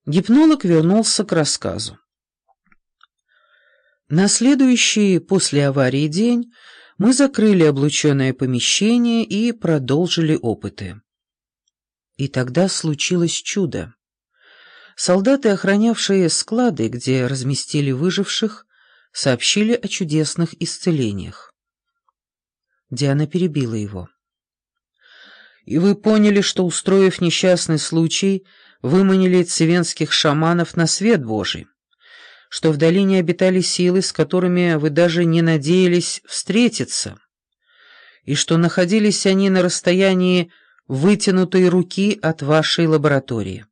Гипнолог вернулся к рассказу. На следующий после аварии день мы закрыли облученное помещение и продолжили опыты. И тогда случилось чудо. Солдаты, охранявшие склады, где разместили выживших, сообщили о чудесных исцелениях. Диана перебила его. «И вы поняли, что, устроив несчастный случай, выманили цивенских шаманов на свет Божий, что в долине обитали силы, с которыми вы даже не надеялись встретиться, и что находились они на расстоянии вытянутой руки от вашей лаборатории».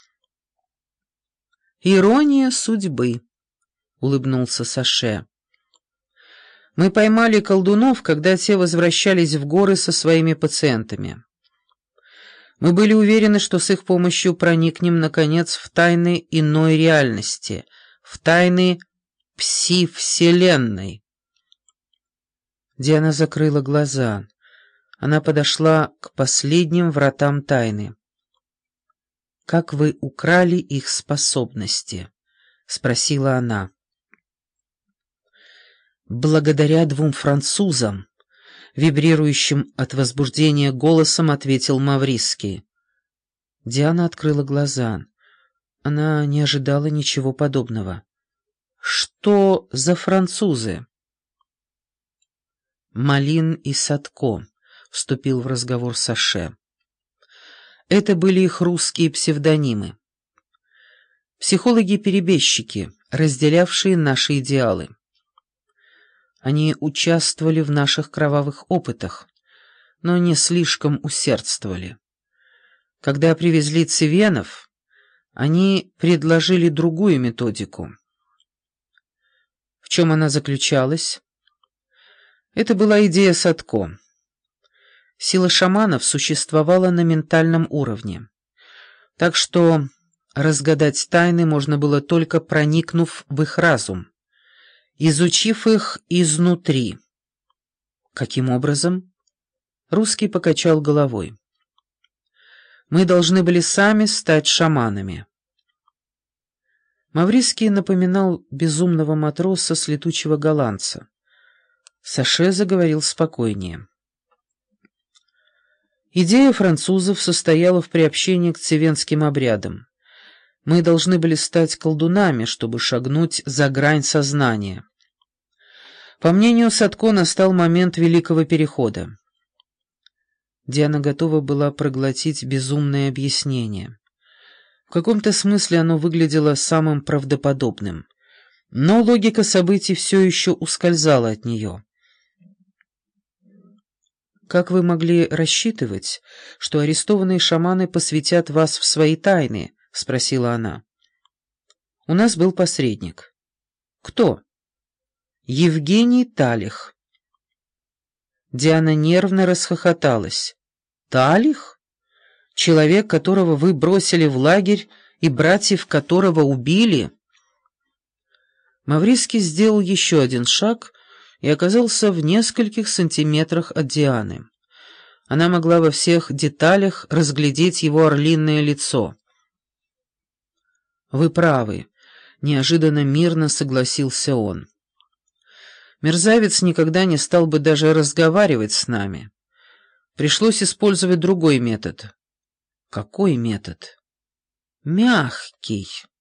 «Ирония судьбы», — улыбнулся Саше. «Мы поймали колдунов, когда те возвращались в горы со своими пациентами. Мы были уверены, что с их помощью проникнем, наконец, в тайны иной реальности, в тайны пси-вселенной». Диана закрыла глаза. Она подошла к последним вратам тайны. «Как вы украли их способности?» — спросила она. «Благодаря двум французам», — вибрирующим от возбуждения голосом ответил Мавриский. Диана открыла глаза. Она не ожидала ничего подобного. «Что за французы?» «Малин и Садко», — вступил в разговор Саше. Это были их русские псевдонимы. Психологи-перебежчики, разделявшие наши идеалы. Они участвовали в наших кровавых опытах, но не слишком усердствовали. Когда привезли цивенов, они предложили другую методику. В чем она заключалась? Это была идея Садко. Сила шаманов существовала на ментальном уровне, так что разгадать тайны можно было только проникнув в их разум, изучив их изнутри. Каким образом? Русский покачал головой. Мы должны были сами стать шаманами. Мавриский напоминал безумного матроса с летучего голландца. Саше заговорил спокойнее. Идея французов состояла в приобщении к цивенским обрядам. Мы должны были стать колдунами, чтобы шагнуть за грань сознания. По мнению Садко, настал момент Великого Перехода. Диана готова была проглотить безумное объяснение. В каком-то смысле оно выглядело самым правдоподобным, но логика событий все еще ускользала от нее. «Как вы могли рассчитывать, что арестованные шаманы посвятят вас в свои тайны?» — спросила она. «У нас был посредник». «Кто?» «Евгений Талих». Диана нервно расхохоталась. «Талих? Человек, которого вы бросили в лагерь и братьев которого убили?» Мавриский сделал еще один шаг и оказался в нескольких сантиметрах от Дианы. Она могла во всех деталях разглядеть его орлиное лицо. «Вы правы», — неожиданно мирно согласился он. «Мерзавец никогда не стал бы даже разговаривать с нами. Пришлось использовать другой метод». «Какой метод?» «Мягкий».